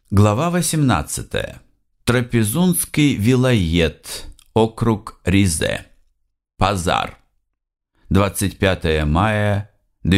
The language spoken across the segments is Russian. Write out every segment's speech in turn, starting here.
Глава 18. Трапезунский вилайет, округ Ризе. Пазар. 25 мая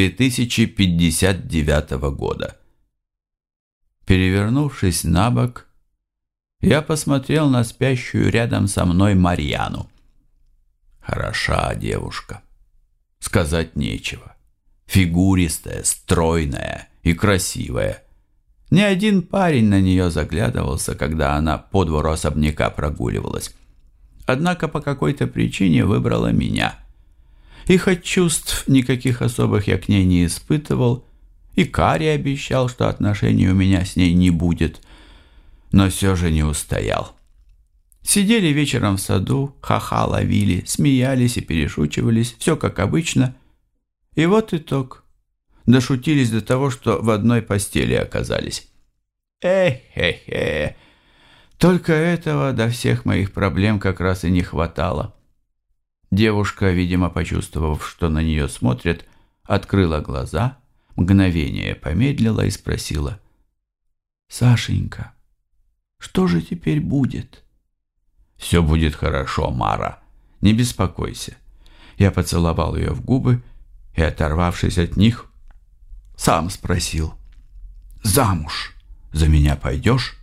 2059 года. Перевернувшись на бок, я посмотрел на спящую рядом со мной Марьяну. Хороша девушка. Сказать нечего. Фигуристая, стройная и красивая. Ни один парень на нее заглядывался, когда она по двору особняка прогуливалась. Однако по какой-то причине выбрала меня. И хоть чувств никаких особых я к ней не испытывал, и Кари обещал, что отношений у меня с ней не будет, но все же не устоял. Сидели вечером в саду, ха-ха ловили, смеялись и перешучивались, все как обычно. И вот итог. Дошутились до того, что в одной постели оказались. Эх-хе-хе. Только этого до всех моих проблем как раз и не хватало. Девушка, видимо, почувствовав, что на нее смотрят, открыла глаза, мгновение помедлила и спросила: «Сашенька, что же теперь будет?» «Все будет хорошо, Мара, не беспокойся». Я поцеловал ее в губы и, оторвавшись от них, сам спросил: «Замуж за меня пойдешь?»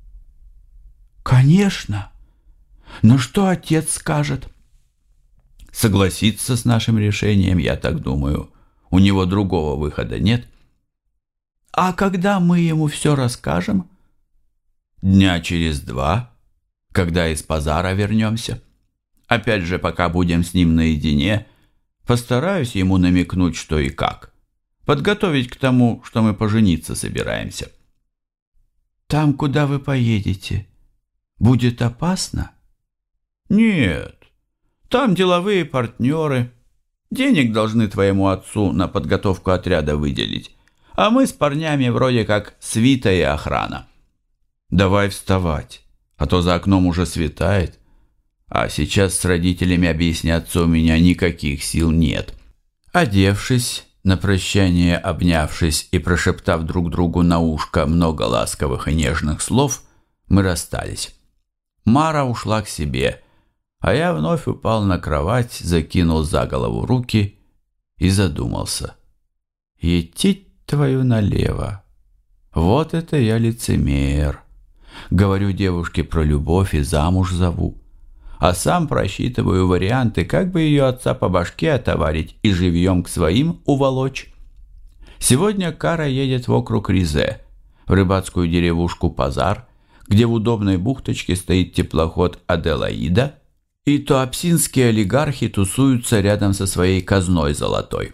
«Конечно. Но что отец скажет?» «Согласится с нашим решением, я так думаю. У него другого выхода нет». «А когда мы ему все расскажем?» «Дня через 2, когда из Пазара вернемся. Опять же, пока будем с ним наедине, постараюсь ему намекнуть, что и как. Подготовить к тому, что мы пожениться собираемся». «Там, куда вы поедете, будет опасно?» «Нет, там деловые партнеры. Денег должны твоему отцу на подготовку отряда выделить, а мы с парнями вроде как свита и охрана. Давай вставать, а то за окном уже светает, а сейчас с родителями объясняться у меня никаких сил нет». Одевшись, на прощание обнявшись и прошептав друг другу на ушко много ласковых и нежных слов, мы расстались. Мара ушла к себе, а я вновь упал на кровать, закинул за голову руки и задумался. Етить твою налево. Вот это я лицемер. Говорю девушке про любовь и замуж зову, а сам просчитываю варианты, как бы ее отца по башке отоварить и живьем к своим уволочь. Сегодня Кара едет в округ Ризе, в рыбацкую деревушку Пазар, где в удобной бухточке стоит теплоход Аделаида, и туапсинские олигархи тусуются рядом со своей казной золотой.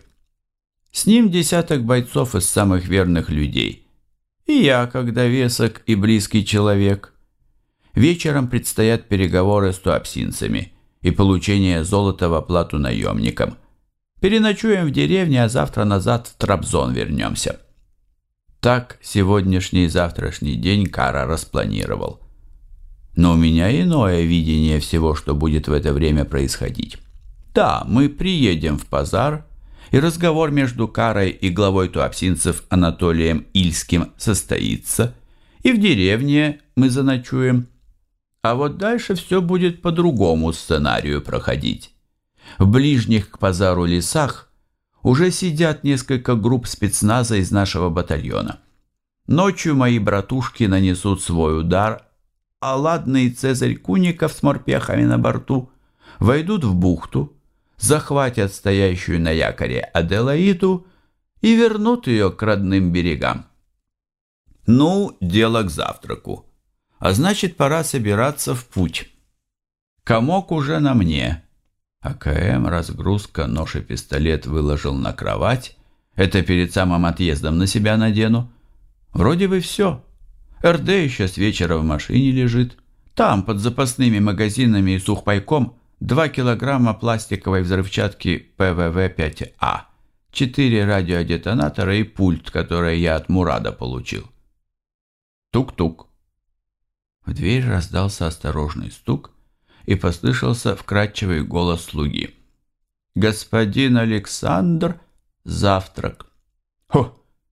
С ним десяток бойцов из самых верных людей. И я, когда весок и близкий человек. Вечером предстоят переговоры с туапсинцами и получение золота в оплату наемникам. Переночуем в деревне, а завтра назад в Трабзон вернемся. Так сегодняшний и завтрашний день Кара распланировал. Но у меня иное видение всего, что будет в это время происходить. Да, мы приедем в Пазар, и разговор между Карой и главой туапсинцев Анатолием Ильским состоится, и в деревне мы заночуем. А вот дальше все будет по другому сценарию проходить. В ближних к Пазару лесах уже сидят несколько групп спецназа из нашего батальона. Ночью мои братушки нанесут свой удар, а ладный Цезарь Куников с морпехами на борту войдут в бухту, захватят стоящую на якоре Аделаиду и вернут ее к родным берегам. Ну, дело к завтраку. А значит, пора собираться в путь. Комок уже на мне. АКМ, разгрузка, нож и пистолет выложил на кровать. Это перед самым отъездом на себя надену. Вроде бы все. РД еще с вечера в машине лежит. Там, под запасными магазинами и сухпайком, 2 килограмма пластиковой взрывчатки ПВВ-5А, 4 радиодетонатора и пульт, который я от Мурада получил. Тук-тук. В дверь раздался осторожный стук, и послышался вкрадчивый голос слуги. «Господин Александр, завтрак!» Хо!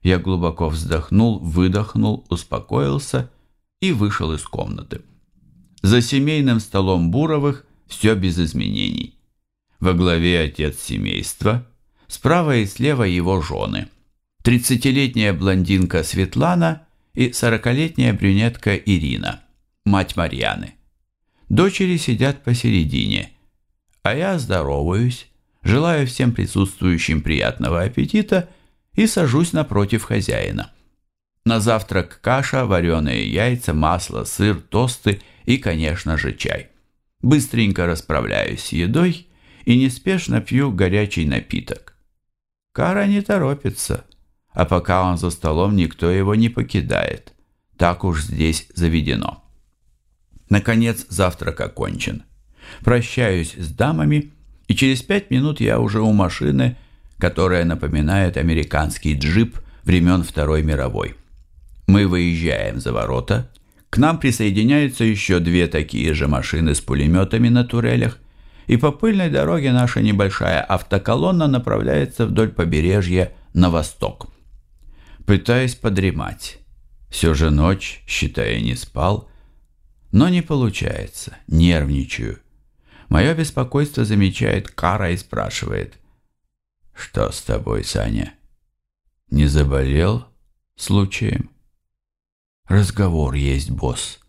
Я глубоко вздохнул, выдохнул, успокоился и вышел из комнаты. За семейным столом Буровых все без изменений. Во главе отец семейства, справа и слева его жены. 30-летняя блондинка Светлана и 40-летняя брюнетка Ирина, мать Марьяны. Дочери сидят посередине, а я здороваюсь, желаю всем присутствующим приятного аппетита и сажусь напротив хозяина. На завтрак каша, вареные яйца, масло, сыр, тосты и, конечно же, чай. Быстренько расправляюсь с едой и неспешно пью горячий напиток. Кара не торопится, а пока он за столом, никто его не покидает. Так уж здесь заведено. Наконец завтрак окончен. Прощаюсь с дамами, и через 5 минут я уже у машины, которая напоминает американский джип времен Второй мировой. Мы выезжаем за ворота. К нам присоединяются еще 2 такие же машины с пулеметами на турелях, и по пыльной дороге наша небольшая автоколонна направляется вдоль побережья на восток. Пытаюсь подремать. Все же ночь, считая, не спал, но не получается, нервничаю. Мое беспокойство замечает Кара и спрашивает: «Что с тобой, Саня? Не заболел случаем?» «Разговор есть, босс».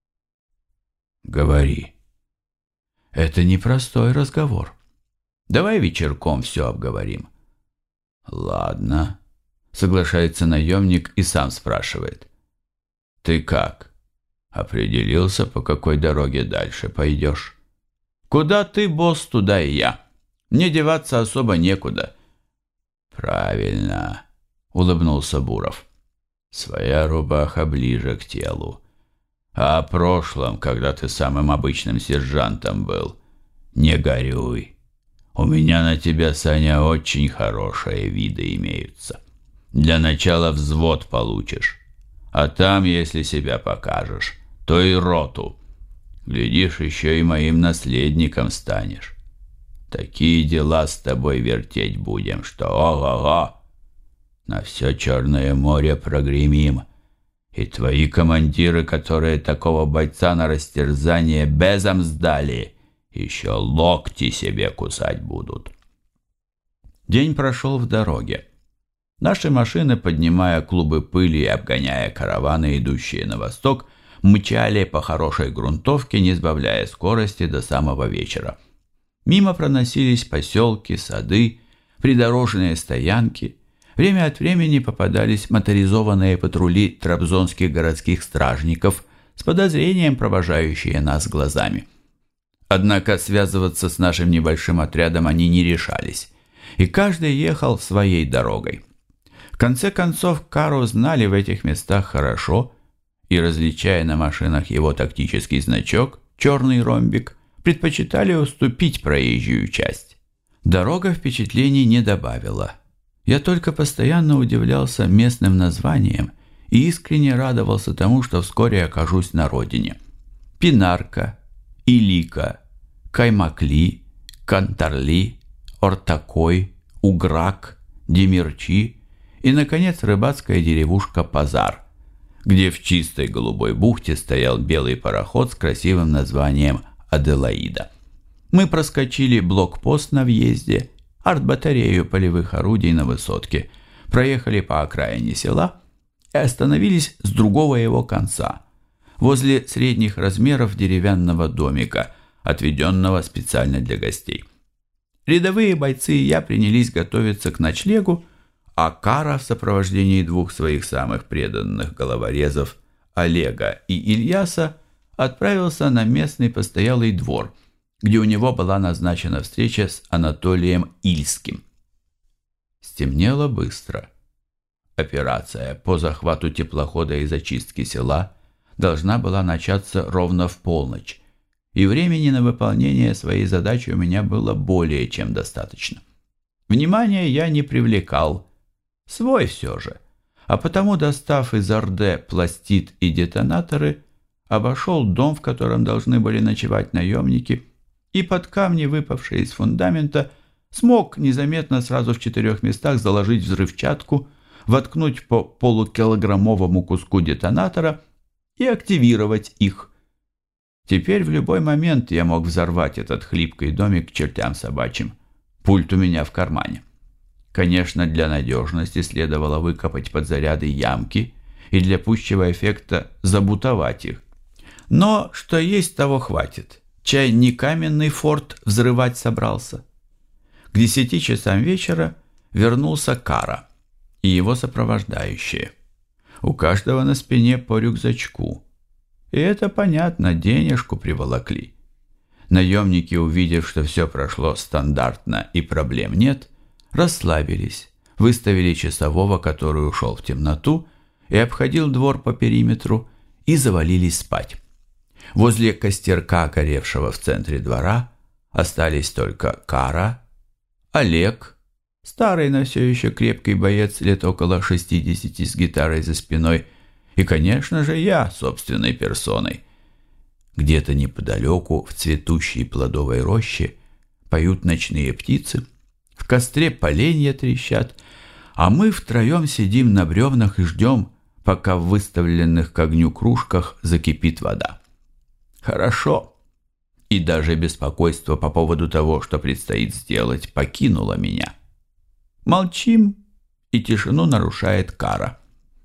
«Говори». «Это непростой разговор. Давай вечерком все обговорим». «Ладно», — соглашается наемник и сам спрашивает: «Ты как? Определился, по какой дороге дальше пойдешь?» «Куда ты, босс, туда и я. Мне деваться особо некуда». «Правильно», — улыбнулся Буров. «Своя рубаха ближе к телу. А о прошлом, когда ты самым обычным сержантом был, не горюй. У меня на тебя, Саня, очень хорошие виды имеются. Для начала взвод получишь, а там, если себя покажешь, то и роту. Глядишь, еще и моим наследником станешь. Такие дела с тобой вертеть будем, что ого-го! На все Черное море прогремим, и твои командиры, которые такого бойца на растерзание безом сдали, еще локти себе кусать будут». День прошел в дороге. Наши машины, поднимая клубы пыли и обгоняя караваны, идущие на восток, мчали по хорошей грунтовке, не сбавляя скорости до самого вечера. Мимо проносились поселки, сады, придорожные стоянки. Время от времени попадались моторизованные патрули трабзонских городских стражников, с подозрением провожающие нас глазами. Однако связываться с нашим небольшим отрядом они не решались, и каждый ехал своей дорогой. В конце концов, Кару знали в этих местах хорошо, и, различая на машинах его тактический значок, черный ромбик, предпочитали уступить проезжую часть. Дорога впечатлений не добавила. Я только постоянно удивлялся местным названиям и искренне радовался тому, что вскоре окажусь на родине. Пинарка, Илика, Каймакли, Кантарли, Ортакой, Уграк, Демирчи и, наконец, рыбацкая деревушка Пазар, где в чистой голубой бухте стоял белый пароход с красивым названием «Аделаида». Мы проскочили блокпост на въезде, артбатарею полевых орудий на высотке, проехали по окраине села и остановились с другого его конца, возле средних размеров деревянного домика, отведенного специально для гостей. Рядовые бойцы и я принялись готовиться к ночлегу, а Кара в сопровождении 2 своих самых преданных головорезов Олега и Ильяса отправился на местный постоялый двор, где у него была назначена встреча с Анатолием Ильским. Стемнело быстро. Операция по захвату теплохода и зачистке села должна была начаться ровно в полночь, и времени на выполнение своей задачи у меня было более чем достаточно. Внимания я не привлекал, свой все же, а потому, достав из Орде пластид и детонаторы, обошел дом, в котором должны были ночевать наемники, и под камни, выпавшие из фундамента, смог незаметно сразу в 4 местах заложить взрывчатку, воткнуть по полукилограммовому куску детонатора и активировать их. Теперь в любой момент я мог взорвать этот хлипкий домик к чертям собачьим. Пульт у меня в кармане. Конечно, для надежности следовало выкопать под заряды ямки и для пущего эффекта забутовать их. Но что есть, того хватит. Чай не каменный форт взрывать собрался. К 10 часам вечера вернулся Кара и его сопровождающие. У каждого на спине по рюкзачку. И это понятно, денежку приволокли. Наемники, увидев, что все прошло стандартно и проблем нет, расслабились, выставили часового, который ушел в темноту и обходил двор по периметру, и завалились спать. Возле костерка, горевшего в центре двора, остались только Кара, Олег, старый, но все еще крепкий боец лет около 60 с гитарой за спиной, и, конечно же, я собственной персоной. Где-то неподалеку, в цветущей плодовой роще, поют ночные птицы, в костре поленья трещат, а мы втроем сидим на бревнах и ждем, пока в выставленных к огню кружках закипит вода. Хорошо. И даже беспокойство по поводу того, что предстоит сделать, покинуло меня. Молчим, и тишину нарушает Кара.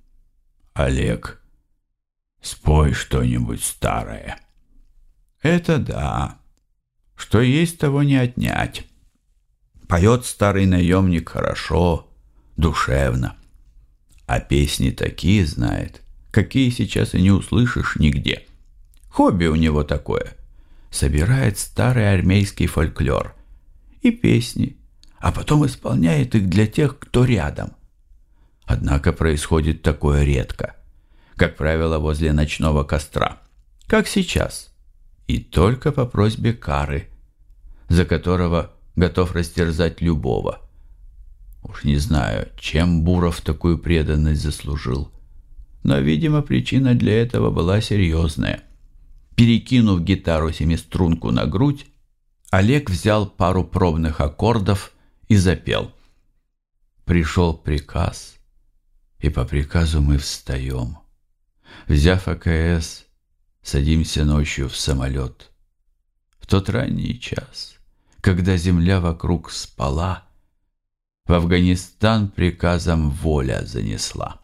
«Олег, спой что-нибудь старое». «Это да. Что есть, того не отнять». Поет старый наемник хорошо, душевно. А песни такие знает, какие сейчас и не услышишь нигде. Хобби у него такое. Собирает старый армейский фольклор и песни, а потом исполняет их для тех, кто рядом. Однако происходит такое редко. Как правило, возле ночного костра. Как сейчас. И только по просьбе Кары, за которого готов растерзать любого. Уж не знаю, чем Буров такую преданность заслужил. Но, видимо, причина для этого была серьезная. Перекинув гитару семиструнку на грудь, Олег взял пару пробных аккордов и запел. Пришел приказ, и по приказу мы встаем. Взяв АКС, садимся ночью в самолет. В тот ранний час, когда земля вокруг спала, в Афганистан приказом воля занесла.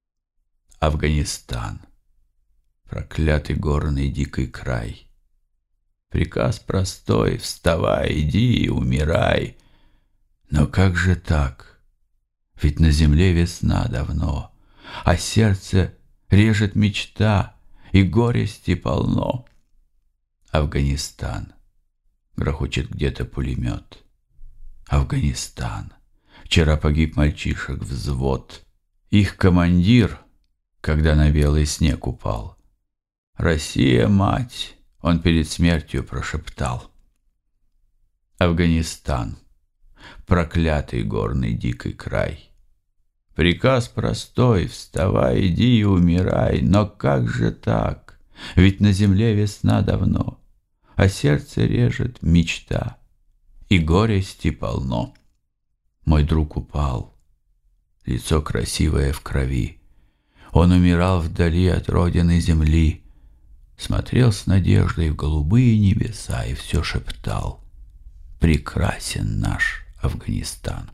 Афганистан, проклятый горный дикий край. Приказ простой: вставай, иди и умирай. Но как же так? Ведь на земле весна давно, а сердце режет мечта, и горести полно. Афганистан, грохочет где-то пулемет. Афганистан, вчера погиб мальчишек взвод. Их командир, когда на белый снег упал. «Россия, мать!» — он перед смертью прошептал. Афганистан, проклятый горный дикий край. Приказ простой: вставай, иди и умирай. Но как же так? Ведь на земле весна давно, а сердце режет мечта, и горести полно. Мой друг упал, лицо красивое в крови. Он умирал вдали от родины земли, смотрел с надеждой в голубые небеса и все шептал: прекрасен наш Афганистан.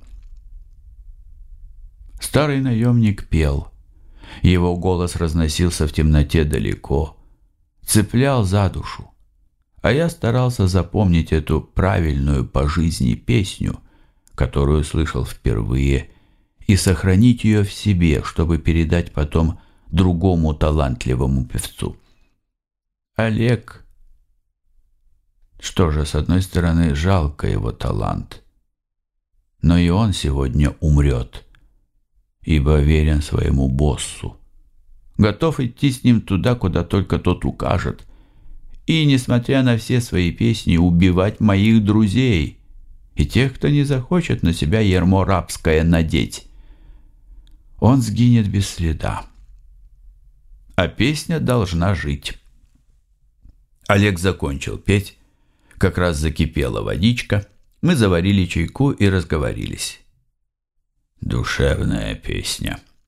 Старый наемник пел. Его голос разносился в темноте далеко, цеплял за душу. А я старался запомнить эту правильную по жизни песню, которую слышал впервые, и сохранить ее в себе, чтобы передать потом другому талантливому певцу. Олег. Что же, с одной стороны, жалко его талант, но и он сегодня умрет, ибо верен своему боссу, готов идти с ним туда, куда только тот укажет, и, несмотря на все свои песни, убивать моих друзей и тех, кто не захочет на себя ярмо рабское надеть. Он сгинет без следа, а песня должна жить. Олег закончил петь, как раз закипела водичка, мы заварили чайку и разговорились. «Душевная песня»,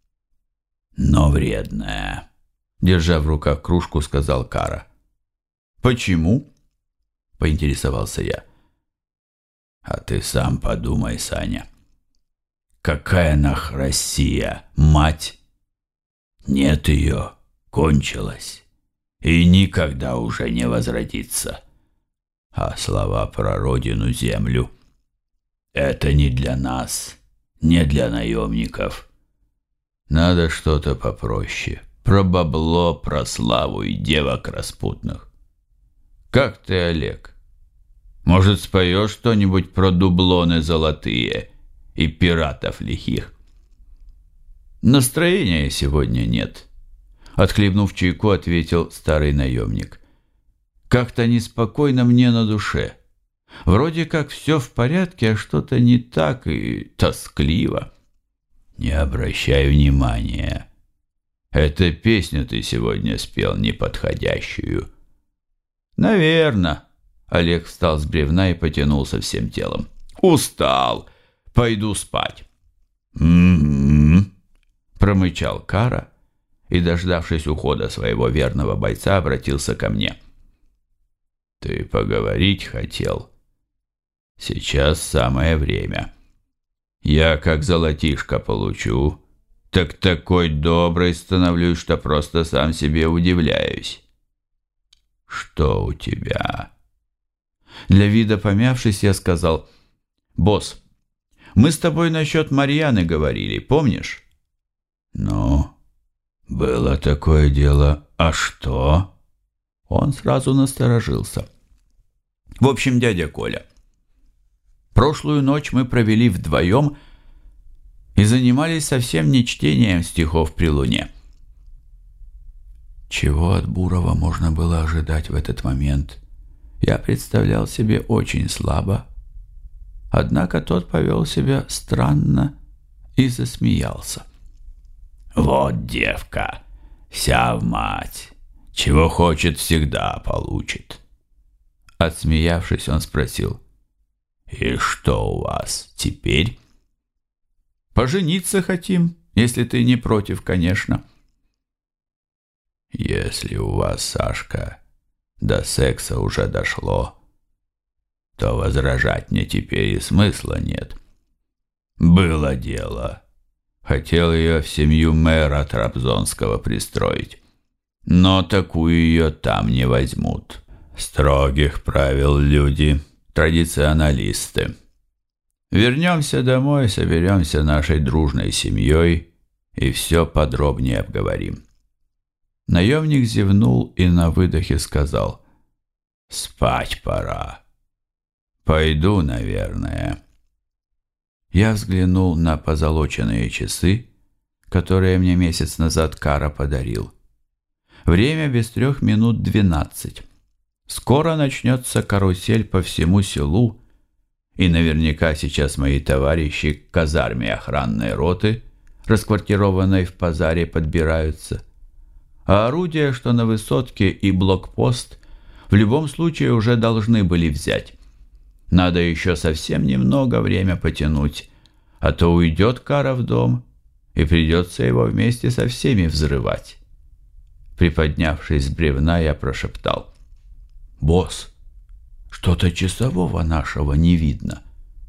но вредная», — держа в руках кружку, сказал Кара. «Почему?» — поинтересовался я. «А ты сам подумай, Саня. Какая нах Россия, мать? Нет ее, кончилась, и никогда уже не возвратится. А слова про родину, землю — это не для нас, не для наемников. Надо что-то попроще, про бабло, про славу и девок распутных. Как ты, Олег? Может, споешь что-нибудь про дублоны золотые и пиратов лихих?» «Настроения сегодня нет», — отхлебнув чайку, ответил старый наемник. «Как-то неспокойно мне на душе. Вроде как все в порядке, а что-то не так и тоскливо». «Не обращай внимания. Эту песню ты сегодня спел неподходящую». «Наверно». Олег встал с бревна и потянулся всем телом. «Устал. Пойду спать». «М-м-м», промычал Кара и, дождавшись ухода своего верного бойца, обратился ко мне. «Ты поговорить хотел? Сейчас самое время. Я как золотишко получу, так такой добрый становлюсь, что просто сам себе удивляюсь». «Что у тебя?» Для вида помявшись, я сказал: «Босс, мы с тобой насчет Марьяны говорили, помнишь?» «Ну, было такое дело. А что?» Он сразу насторожился. «В общем, дядя Коля, прошлую ночь мы провели вдвоем и занимались совсем не чтением стихов при луне». Чего от Бурова можно было ожидать в этот момент, я представлял себе очень слабо. Однако тот повел себя странно и засмеялся. «Вот девка, вся в мать, чего хочет, всегда получит». Отсмеявшись, он спросил: «И что у вас теперь?» «Пожениться хотим, если ты не против, конечно». «Если у вас, Сашка, до секса уже дошло, то возражать мне теперь и смысла нет. Было дело. Хотел ее в семью мэра Трабзонского пристроить, но такую ее там не возьмут. Строгих правил люди, традиционалисты. Вернемся домой, соберемся нашей дружной семьей и все подробнее обговорим». Наемник зевнул и на выдохе сказал: «Спать пора. Пойду, наверное». Я взглянул на позолоченные часы, которые мне месяц назад Кара подарил. Время без 3 минут 12. Скоро начнется карусель по всему селу, и наверняка сейчас мои товарищи к казарме охранной роты, расквартированной в Пазаре, подбираются. А орудия, что на высотке, и блокпост в любом случае уже должны были взять. Надо еще совсем немного время потянуть, а то уйдет Кара в дом, и придется его вместе со всеми взрывать. Приподнявшись с бревна, я прошептал: «Босс, что-то часового нашего не видно».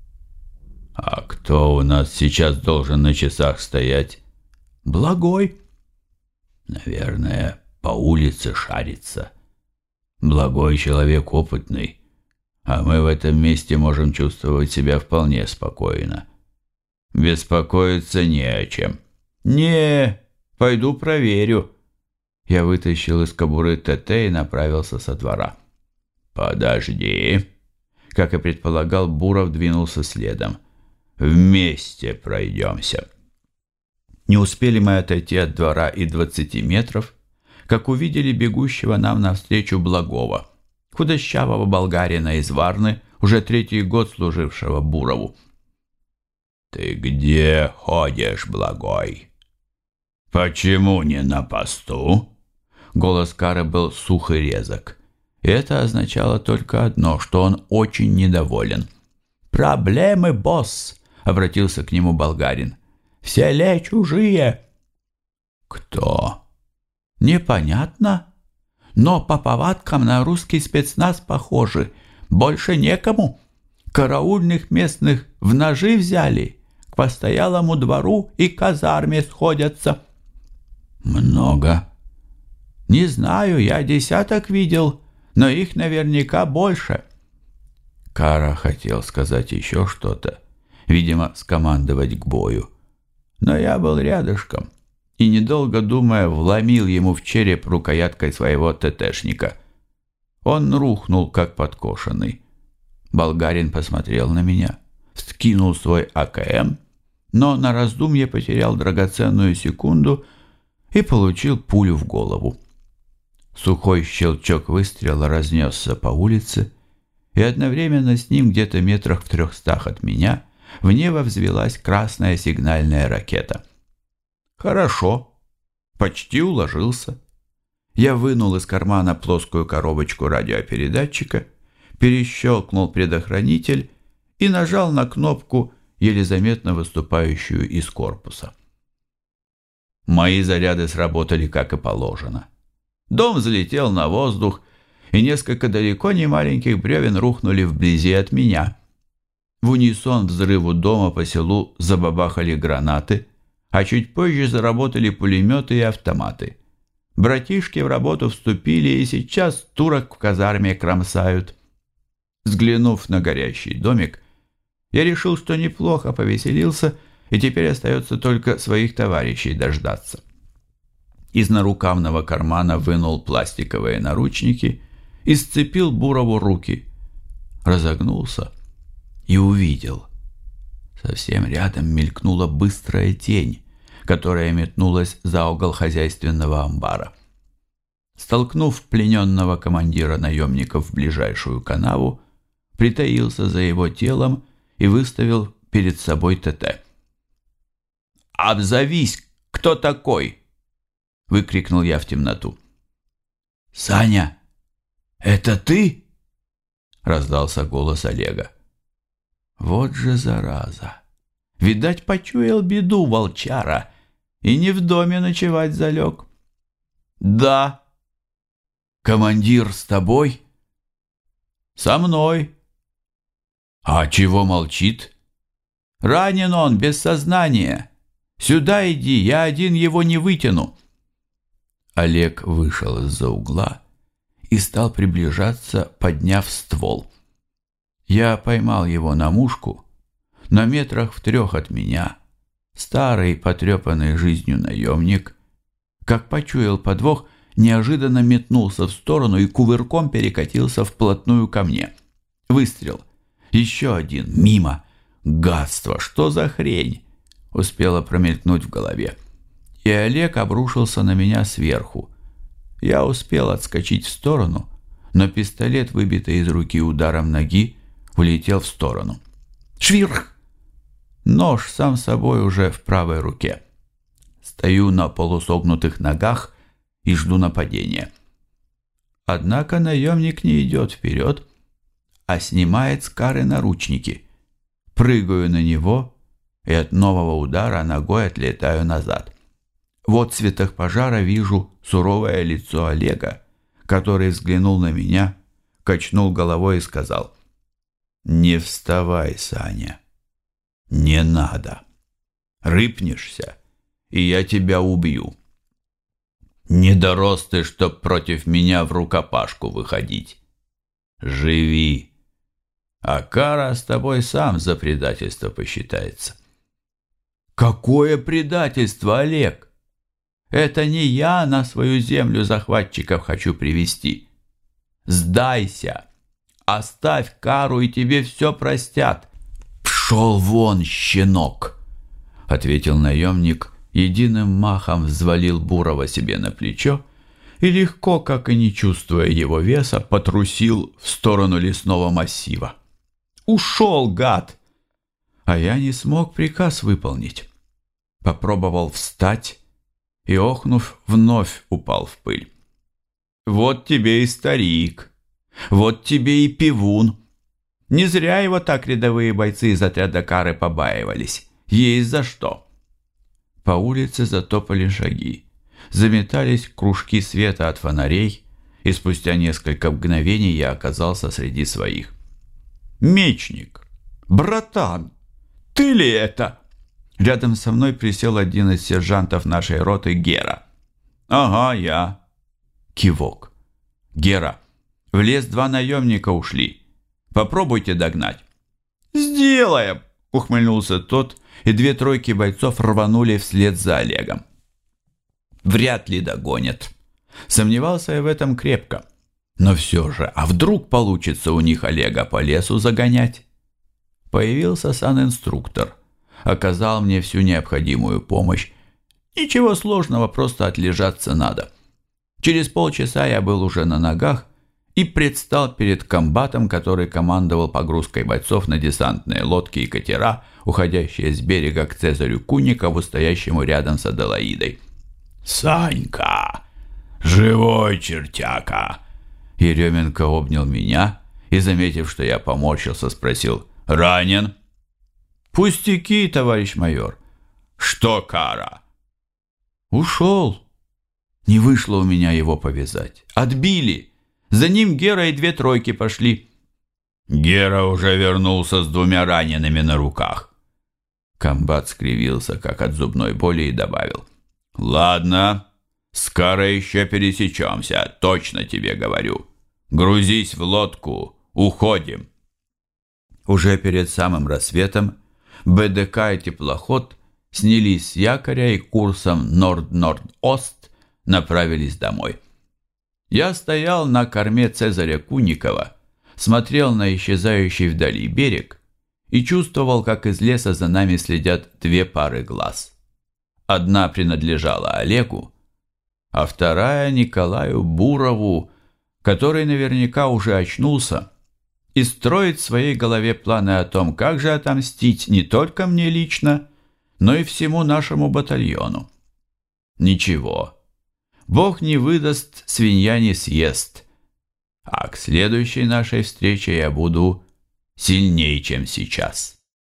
«А кто у нас сейчас должен на часах стоять?» «Благой». «Наверное, по улице шарится. Благой человек опытный, а мы в этом месте можем чувствовать себя вполне спокойно. Беспокоиться не о чем». «Не, пойду проверю». Я вытащил из кобуры ТТ и направился со двора. «Подожди». Как и предполагал, Буров двинулся следом. «Вместе пройдемся». Не успели мы отойти от двора и 20 метров, как увидели бегущего нам навстречу Благова, худощавого болгарина из Варны, уже 3-й год служившего Бурову. «Ты где ходишь, Благой? Почему не на посту?» Голос Кары был сух и резок. И это означало только одно, что он очень недоволен. «Проблемы, босс!» — обратился к нему болгарин. «В селе чужие!» Кто? Непонятно, но по повадкам на русский спецназ похожи. Больше некому. Караульных местных в ножи взяли, к постоялому двору и казарме сходятся. Много. Не знаю, я десяток видел, но их наверняка больше. Кара хотел сказать еще что-то, видимо, скомандовать к бою. Но я был рядышком и, недолго думая, вломил ему в череп рукояткой своего ТТшника. Он рухнул, как подкошенный. Болгарин посмотрел на меня, вскинул свой АКМ, но на раздумье потерял драгоценную секунду и получил пулю в голову. Сухой щелчок выстрела разнесся по улице, и одновременно с ним где-то метрах в 300 от меня в небо взвелась красная сигнальная ракета. Хорошо, почти уложился. Я вынул из кармана плоскую коробочку радиопередатчика, перещелкнул предохранитель и нажал на кнопку, еле заметно выступающую из корпуса. Мои заряды сработали как и положено. Дом взлетел на воздух, и несколько далеко не маленьких бревен рухнули вблизи от меня. В унисон взрыву дома по селу забабахали гранаты, а чуть позже заработали пулеметы и автоматы. Братишки в работу вступили, и сейчас турок в казарме кромсают. Взглянув на горящий домик, я решил, что неплохо повеселился, и теперь остается только своих товарищей дождаться. Из нарукавного кармана вынул пластиковые наручники и сцепил Бурову руки. Разогнулся и увидел. Совсем рядом мелькнула быстрая тень, которая метнулась за угол хозяйственного амбара. Столкнув плененного командира наемников в ближайшую канаву, притаился за его телом и выставил перед собой ТТ. «Обзовись, кто такой?» — выкрикнул я в темноту. «Саня, это ты?» — раздался голос Олега. Вот же зараза! Видать, почуял беду волчара и не в доме ночевать залег. «Да». «Командир с тобой?» «Со мной». «А чего молчит?» «Ранен он, без сознания. Сюда иди, я один его не вытяну». Олег вышел из-за угла и стал приближаться, подняв ствол. Я поймал его на мушку, но метрах в 3 от меня старый, потрепанный жизнью наемник, как почуял подвох, неожиданно метнулся в сторону и кувырком перекатился вплотную ко мне. Выстрел. Еще один. Мимо. Гадство! Что за хрень? Успело промелькнуть в голове. И Олег обрушился на меня сверху. Я успел отскочить в сторону, но пистолет, выбитый из руки ударом ноги, улетел в сторону. Швирх! Нож сам собой уже в правой руке. Стою на полусогнутых ногах и жду нападения. Однако наемник не идет вперед, а снимает с Кары наручники. Прыгаю на него и от нового удара ногой отлетаю назад. В отсветах пожара вижу суровое лицо Олега, который взглянул на меня, качнул головой и сказал: «Не вставай, Саня, не надо. Рыпнешься, и я тебя убью. Не дорос ты, чтоб против меня в рукопашку выходить. Живи, а Кара с тобой сам за предательство посчитается». «Какое предательство, Олег? Это не я на свою землю захватчиков хочу привести. Сдайся, оставь Кару, и тебе все простят». «Пшел вон, щенок!» — ответил наемник, единым махом взвалил Бурова себе на плечо и легко, как и не чувствуя его веса, потрусил в сторону лесного массива. «Ушел, гад!» А я не смог приказ выполнить. Попробовал встать и, охнув, вновь упал в пыль. «Вот тебе и старик, вот тебе и пивун. Не зря его так рядовые бойцы из отряда Кары побаивались. Есть за что». По улице затопали шаги. заметались кружки света от фонарей, и спустя несколько мгновений я оказался среди своих. «Мечник! Братан! Ты ли это?» Рядом со мной присел один из сержантов нашей роты, Гера. «Ага, я». Кивок. «Гера, в лес 2 наемника ушли. Попробуйте догнать». «Сделаем!» — ухмыльнулся тот, и 2 тройки бойцов рванули вслед за Олегом. Вряд ли догонят. Сомневался я в этом крепко. Но все же, а вдруг получится у них Олега по лесу загонять? Появился санинструктор. Оказал мне всю необходимую помощь. Ничего сложного, просто отлежаться надо. Через полчаса я был уже на ногах и предстал перед комбатом, который командовал погрузкой бойцов на десантные лодки и катера, уходящие с берега к Цезарю Кунникову, стоящему рядом с Аделаидой. «Санька! Живой чертяка!» Еременко обнял меня и, заметив, что я поморщился, спросил: «Ранен?» «Пустяки, товарищ майор». «Что кара?» «Ушел. Не вышло у меня его повязать. Отбили. За ним Гера и 2 тройки пошли». «Гера уже вернулся с 2 ранеными на руках». Комбат скривился, как от зубной боли, и добавил: «Ладно, с Карой еще пересечемся, точно тебе говорю. Грузись в лодку, уходим». Уже перед самым рассветом БДК и теплоход снялись с якоря и курсом Норд-Норд-Ост направились домой. Я стоял на корме Цезаря Кунникова, смотрел на исчезающий вдали берег и чувствовал, как из леса за нами следят 2 пары глаз. Одна принадлежала Олегу, а вторая Николаю Бурову, который наверняка уже очнулся и строит в своей голове планы о том, как же отомстить не только мне лично, но и всему нашему батальону. Ничего, Бог не выдаст, свинья не съест, а к следующей нашей встрече я буду сильнее, чем сейчас.